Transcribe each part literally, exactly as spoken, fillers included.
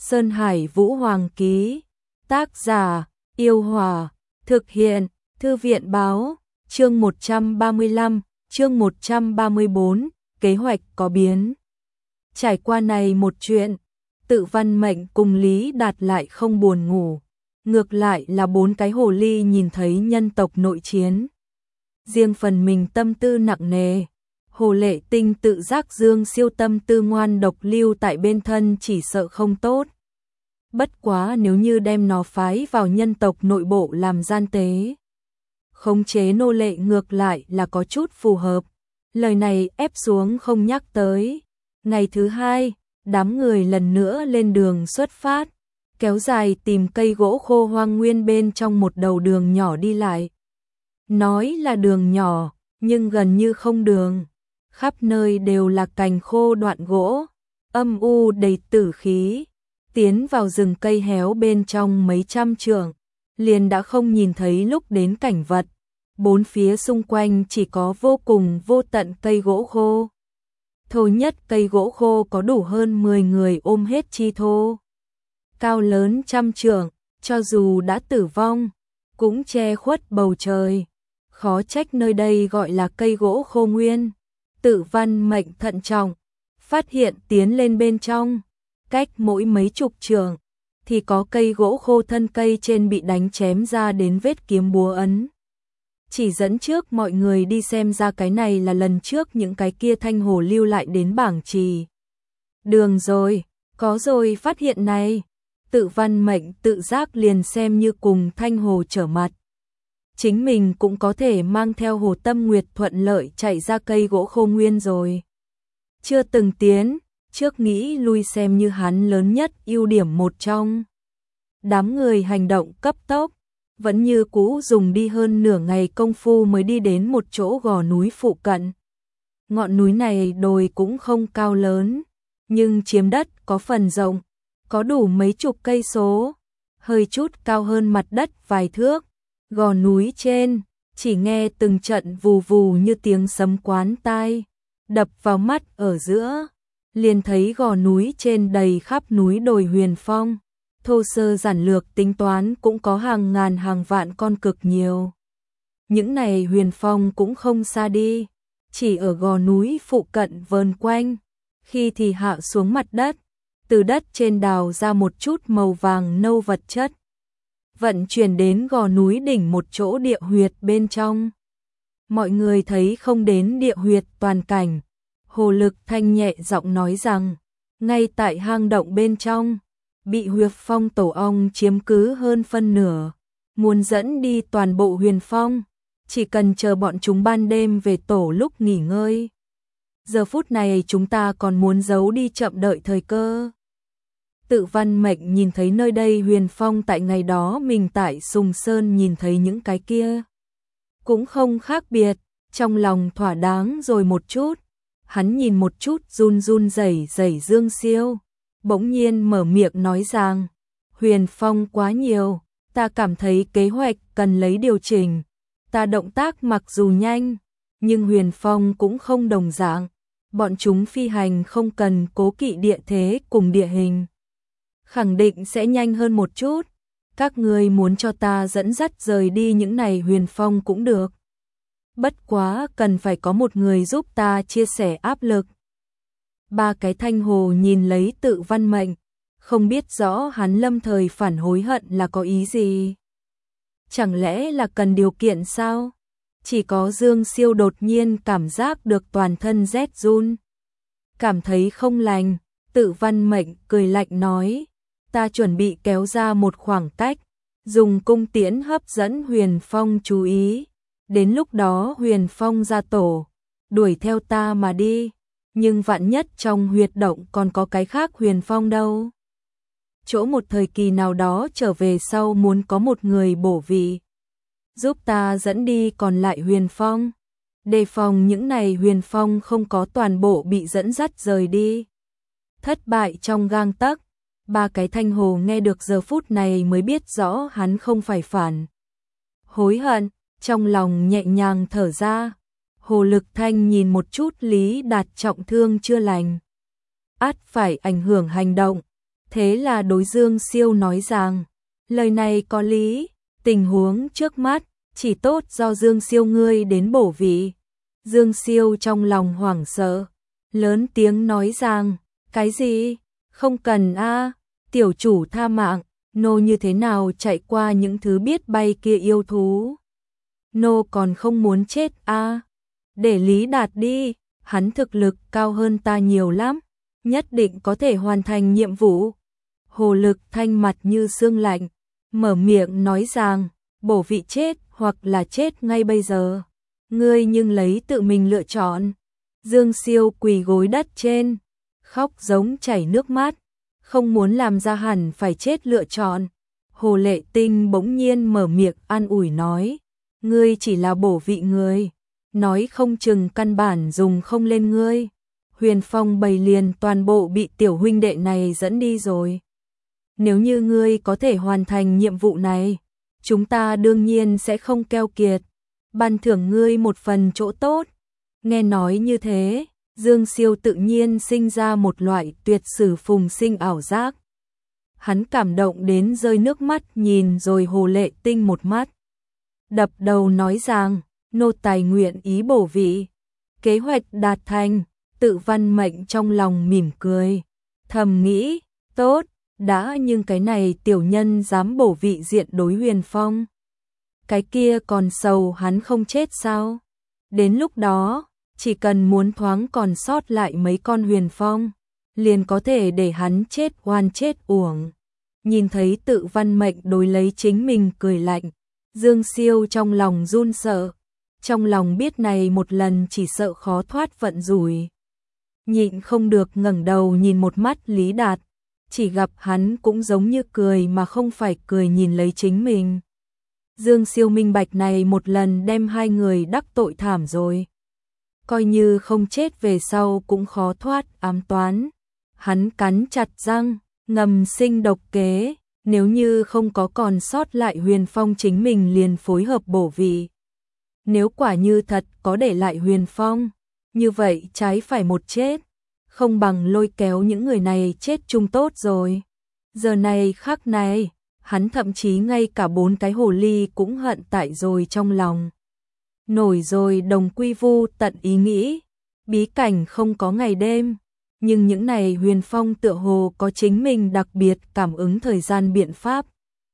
Sơn Hải Vũ Hoàng ký. Tác giả: Yêu Hòa. Thực hiện: Thư viện báo. Chương một trăm ba mươi lăm, chương một trăm ba mươi bốn, kế hoạch có biến. Trải qua này một chuyện, Tự Văn Mệnh cùng Lý Đạt lại không buồn ngủ. Ngược lại là bốn cái hồ ly nhìn thấy nhân tộc nội chiến. Riêng phần mình tâm tư nặng nề. Hồ Lệ Tinh tự giác dương siêu tâm tư ngoan độc lưu tại bên thân chỉ sợ không tốt. Bất quá nếu như đem nó phái vào nhân tộc nội bộ làm gian tế, khống chế nô lệ ngược lại là có chút phù hợp. Lời này ép xuống không nhắc tới. Ngày thứ hai, đám người lần nữa lên đường xuất phát, kéo dài tìm cây gỗ khô hoang nguyên bên trong một đầu đường nhỏ đi lại. Nói là đường nhỏ, nhưng gần như không đường. Khắp nơi đều là cành khô đoạn gỗ, âm u đầy tử khí. Tiến vào rừng cây héo bên trong mấy trăm trượng, liền đã không nhìn thấy lúc đến cảnh vật. Bốn phía xung quanh chỉ có vô cùng vô tận cây gỗ khô. Thô nhất cây gỗ khô có đủ hơn mười người ôm hết chi thô. Cao lớn trăm trượng, cho dù đã tử vong, cũng che khuất bầu trời. Khó trách nơi đây gọi là cây gỗ khô nguyên. Tự Văn Mệnh thận trọng, phát hiện tiến lên bên trong, cách mỗi mấy chục trượng thì có cây gỗ khô thân cây trên bị đánh chém ra đến vết kiếm búa ấn. Chỉ dẫn trước mọi người đi xem ra cái này là lần trước những cái kia thanh hồ lưu lại đến bảng trì. Đường rồi, có rồi phát hiện này. Tự Văn Mệnh tự giác liền xem như cùng thanh hồ trở mặt. Chính mình cũng có thể mang theo Hồ Tâm Nguyệt thuận lợi chạy ra cây gỗ khô nguyên rồi. Chưa từng tiến, trước nghĩ lui xem như hắn lớn nhất ưu điểm một trong. Đám người hành động cấp tốc, vẫn như cũ dùng đi hơn nửa ngày công phu mới đi đến một chỗ gò núi phụ cận. Ngọn núi này đồi cũng không cao lớn, nhưng chiếm đất có phần rộng, có đủ mấy chục cây số, hơi chút cao hơn mặt đất vài thước. Gò núi trên, chỉ nghe từng trận vù vù như tiếng sấm quán tai, đập vào mắt ở giữa, liền thấy gò núi trên đầy khắp núi đồi huyền phong. Thô sơ giản lược tính toán cũng có hàng ngàn hàng vạn con cực nhiều. Những này huyền phong cũng không xa đi, chỉ ở gò núi phụ cận vờn quanh, khi thì hạ xuống mặt đất, từ đất trên đào ra một chút màu vàng nâu vật chất. Vận chuyển đến gò núi đỉnh một chỗ địa huyệt bên trong. Mọi người thấy không đến địa huyệt toàn cảnh. Hồ Lực Thanh nhẹ giọng nói rằng, ngay tại hang động bên trong, bị huyệt phong tổ ong chiếm cứ hơn phân nửa. Muốn dẫn đi toàn bộ huyền phong, chỉ cần chờ bọn chúng ban đêm về tổ lúc nghỉ ngơi. Giờ phút này chúng ta còn muốn giấu đi chậm đợi thời cơ. Tự Văn Mệnh nhìn thấy nơi đây huyền phong tại ngày đó mình tại Sùng Sơn nhìn thấy những cái kia. Cũng không khác biệt, trong lòng thỏa đáng rồi một chút. Hắn nhìn một chút run run rẩy rẩy Dương Siêu, bỗng nhiên mở miệng nói rằng, huyền phong quá nhiều, ta cảm thấy kế hoạch cần lấy điều chỉnh. Ta động tác mặc dù nhanh, nhưng huyền phong cũng không đồng dạng. Bọn chúng phi hành không cần cố kỵ địa thế cùng địa hình, khẳng định sẽ nhanh hơn một chút. Các ngươi muốn cho ta dẫn dắt rời đi những này huyền phong cũng được. Bất quá cần phải có một người giúp ta chia sẻ áp lực. Ba cái thanh hồ nhìn lấy Tự Văn Mệnh, không biết rõ hắn lâm thời phản hối hận là có ý gì. Chẳng lẽ là cần điều kiện sao? Chỉ có Dương Siêu đột nhiên cảm giác được toàn thân rét run. Cảm thấy không lành, Tự Văn Mệnh cười lạnh nói, ta chuẩn bị kéo ra một khoảng cách, dùng cung tiễn hấp dẫn huyền phong chú ý. Đến lúc đó huyền phong ra tổ, đuổi theo ta mà đi. Nhưng vạn nhất trong huyệt động còn có cái khác huyền phong đâu. Chỗ một thời kỳ nào đó trở về sau muốn có một người bổ vị, giúp ta dẫn đi còn lại huyền phong. Đề phòng những này huyền phong không có toàn bộ bị dẫn dắt rời đi. Thất bại trong gang tấc. Ba cái thanh hồ nghe được giờ phút này mới biết rõ hắn không phải phản hối hận, trong lòng nhẹ nhàng thở ra. Hồ Lực Thanh nhìn một chút Lý Đạt trọng thương chưa lành, ắt phải ảnh hưởng hành động, Thế là đối Dương Siêu nói rằng, lời này có lý, tình huống trước mắt, chỉ tốt do Dương Siêu ngươi đến bổ vị. Dương Siêu trong lòng hoảng sợ, lớn tiếng nói rằng, cái gì, không cần a, tiểu chủ tha mạng, nô như thế nào chạy qua những thứ biết bay kia yêu thú. Nô còn không muốn chết a, để Lý Đạt đi, hắn thực lực cao hơn ta nhiều lắm, nhất định có thể hoàn thành nhiệm vụ. Hồ Lực Thanh mặt như xương lạnh, mở miệng nói rằng, bổ vị chết hoặc là chết ngay bây giờ. Ngươi nhưng lấy tự mình lựa chọn. Dương Siêu quỳ gối đất trên, khóc giống chảy nước mắt, không muốn làm ra hẳn phải chết lựa chọn. Hồ Lệ Tinh bỗng nhiên mở miệng an ủi nói, ngươi chỉ là bổ vị người, nói không chừng căn bản dùng không lên ngươi. Huyền Phong bầy liền toàn bộ bị tiểu huynh đệ này dẫn đi rồi. Nếu như ngươi có thể hoàn thành nhiệm vụ này, chúng ta đương nhiên sẽ không keo kiệt, ban thưởng ngươi một phần chỗ tốt. Nghe nói như thế, Dương Siêu tự nhiên sinh ra một loại tuyệt sử phùng sinh ảo giác. Hắn cảm động đến rơi nước mắt nhìn rồi Hồ Lệ Tinh một mắt. Đập đầu nói rằng, nô tài nguyện ý bổ vị. Kế hoạch đạt thành, Tự Văn Mệnh trong lòng mỉm cười. Thầm nghĩ, tốt, đã nhưng cái này tiểu nhân dám bổ vị diện đối Huyền Phong. Cái kia còn sầu hắn không chết sao? Đến lúc đó, chỉ cần muốn thoáng còn sót lại mấy con Huyền Phong, liền có thể để hắn chết oan chết uổng. Nhìn thấy Tự Văn Mệnh đối lấy chính mình cười lạnh, Dương Siêu trong lòng run sợ, trong lòng biết này một lần chỉ sợ khó thoát vận rủi. Nhịn không được ngẩng đầu nhìn một mắt Lý Đạt, chỉ gặp hắn cũng giống như cười mà không phải cười nhìn lấy chính mình. Dương Siêu minh bạch này một lần đem hai người đắc tội thảm rồi. Coi như không chết về sau cũng khó thoát ám toán. Hắn cắn chặt răng, ngầm sinh độc kế, nếu như không có còn sót lại Huyền Phong chính mình liền phối hợp bổ vị. Nếu quả như thật có để lại Huyền Phong, như vậy trái phải một chết, không bằng lôi kéo những người này chết chung tốt rồi. Giờ này khắc này, hắn thậm chí ngay cả bốn cái hồ ly cũng hận tại rồi trong lòng. Nổi rồi đồng quy vu tận ý nghĩ, bí cảnh không có ngày đêm, nhưng những này Huyền Phong tựa hồ có chính mình đặc biệt cảm ứng thời gian biện pháp.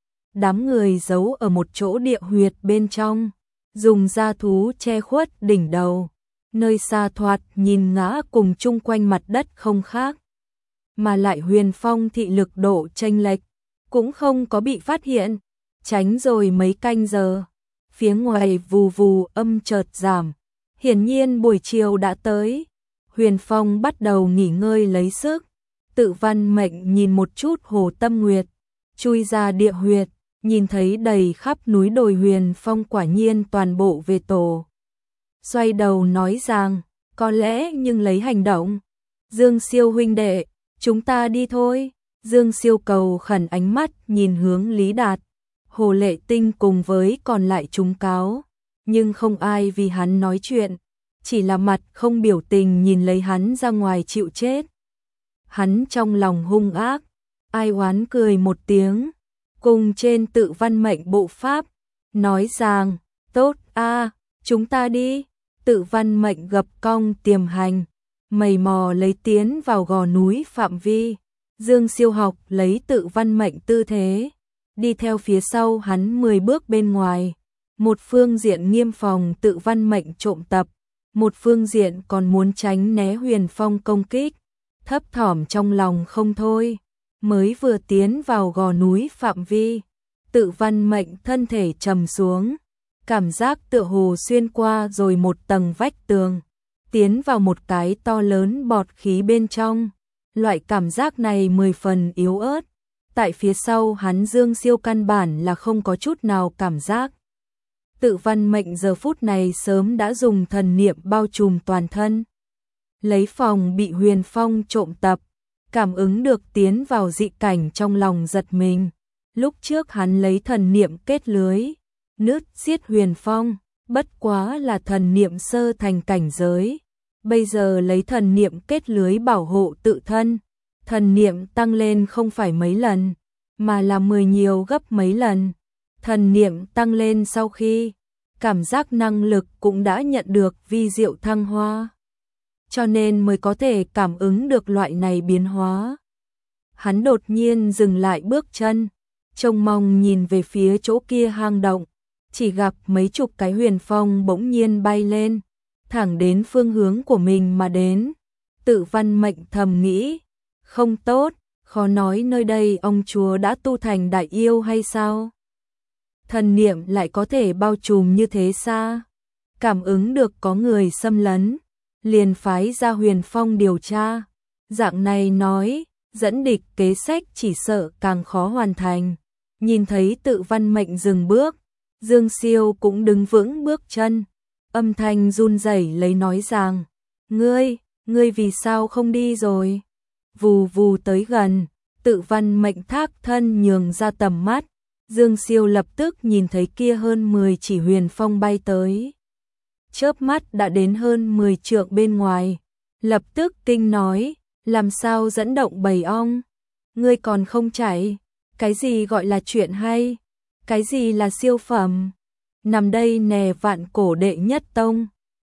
Đám người giấu ở một chỗ địa huyệt bên trong, dùng da thú che khuất đỉnh đầu, nơi xa thoạt nhìn ngã cùng chung quanh mặt đất không khác. Mà lại Huyền Phong thị lực độ chênh lệch, cũng không có bị phát hiện, tránh rồi mấy canh giờ. Phía ngoài vù vù âm chợt giảm, hiển nhiên buổi chiều đã tới. Huyền Phong bắt đầu nghỉ ngơi lấy sức. Tự Văn Mệnh nhìn một chút Hồ Tâm Nguyệt, chui ra địa huyệt, nhìn thấy đầy khắp núi đồi Huyền Phong quả nhiên toàn bộ về tổ. Xoay đầu nói rằng, có lẽ nhưng lấy hành động. Dương Siêu huynh đệ, chúng ta đi thôi. Dương Siêu cầu khẩn ánh mắt nhìn hướng Lý Đạt, Hồ Lệ Tinh cùng với còn lại chúng cáo, nhưng không ai vì hắn nói chuyện, chỉ là mặt không biểu tình nhìn lấy hắn ra ngoài chịu chết. Hắn trong lòng hung ác, ai oán cười một tiếng, cùng trên Tự Văn Mệnh bộ pháp, nói rằng, tốt a, chúng ta đi. Tự Văn Mệnh gập cong tiềm hành, mầy mò lấy tiến vào gò núi phạm vi. Dương Siêu học lấy Tự Văn Mệnh tư thế, đi theo phía sau hắn mười bước bên ngoài. Một phương diện nghiêm phòng Tự Văn Mệnh trộm tập, một phương diện còn muốn tránh né Huyền Phong công kích. Thấp thỏm trong lòng không thôi, mới vừa tiến vào gò núi phạm vi, Tự Văn Mệnh thân thể trầm xuống, cảm giác tựa hồ xuyên qua rồi một tầng vách tường, tiến vào một cái to lớn bọt khí bên trong. Loại cảm giác này mười phần yếu ớt, tại phía sau hắn Dương Siêu căn bản là không có chút nào cảm giác. Tự Văn Mệnh giờ phút này sớm đã dùng thần niệm bao trùm toàn thân, lấy phòng bị Huyền Phong trộm tập, cảm ứng được tiến vào dị cảnh trong lòng giật mình. Lúc trước hắn lấy thần niệm kết lưới, nứt giết Huyền Phong, bất quá là thần niệm sơ thành cảnh giới. Bây giờ lấy thần niệm kết lưới bảo hộ tự thân, Thần niệm tăng lên không phải mấy lần, mà là mười nhiều gấp mấy lần. Thần niệm tăng lên sau khi, cảm giác năng lực cũng đã nhận được vi diệu thăng hoa. Cho nên mới có thể cảm ứng được loại này biến hóa. Hắn đột nhiên dừng lại bước chân, trông mong nhìn về phía chỗ kia hang động, chỉ gặp mấy chục cái huyền phong bỗng nhiên bay lên, thẳng đến phương hướng của mình mà đến. Tự Văn Mệnh thầm nghĩ, không tốt, khó nói nơi đây ông chúa đã tu thành đại yêu hay sao? Thần niệm lại có thể bao trùm như thế xa. Cảm ứng được có người xâm lấn, liền phái ra huyền phong điều tra. Dạng này nói, dẫn địch kế sách chỉ sợ càng khó hoàn thành. Nhìn thấy Tự Văn Mệnh dừng bước, Dương Siêu cũng đứng vững bước chân, âm thanh run rẩy lấy nói rằng, ngươi, ngươi vì sao không đi rồi? Vù vù tới gần, Tự Văn Mệnh thác thân nhường ra tầm mắt, Dương Siêu lập tức nhìn thấy kia hơn mười chỉ huyền phong bay tới. Chớp mắt đã đến hơn mười trượng bên ngoài, lập tức kinh nói, làm sao dẫn động bầy ong? Ngươi còn không chạy, cái gì gọi là chuyện hay? Cái gì là siêu phẩm? Nằm đây nè vạn cổ đệ nhất tông.